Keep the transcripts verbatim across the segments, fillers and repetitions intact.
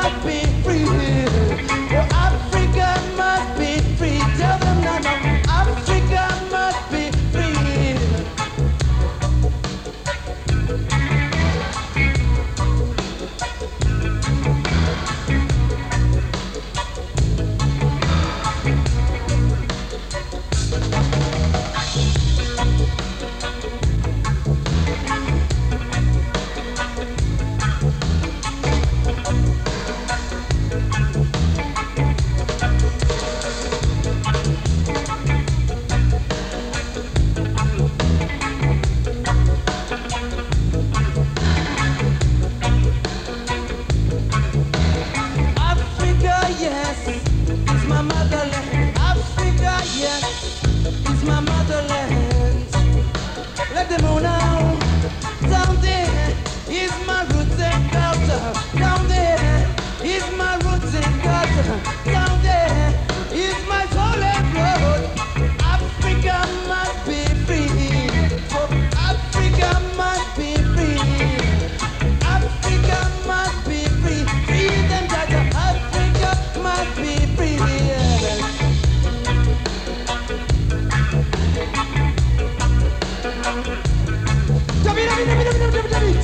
must be free. Oh, Africa must be free. Tell them now, no. Africa must be free. Africa, yes, is my motherland. Africa, yes, is my motherland. Let them know now. Down there is my roots and culture. Down there is my roots and culture. Down there is my soul and blood. Africa must be free. For Africa must be free. Africa must be free. Free them, Jaja. Africa must be free. Dummy, dummy, dummy, dummy, dummy, dummy, dummy.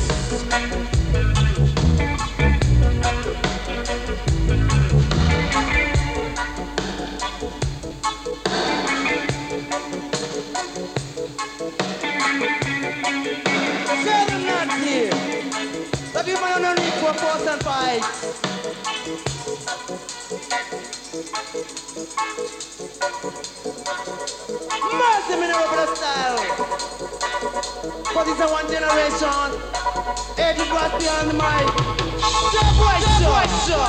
Say them not here. That you man on need for force and fight. Mercy me never the style. But it's a one generation. Eddie Glass behind the mic. Step right, step right, step.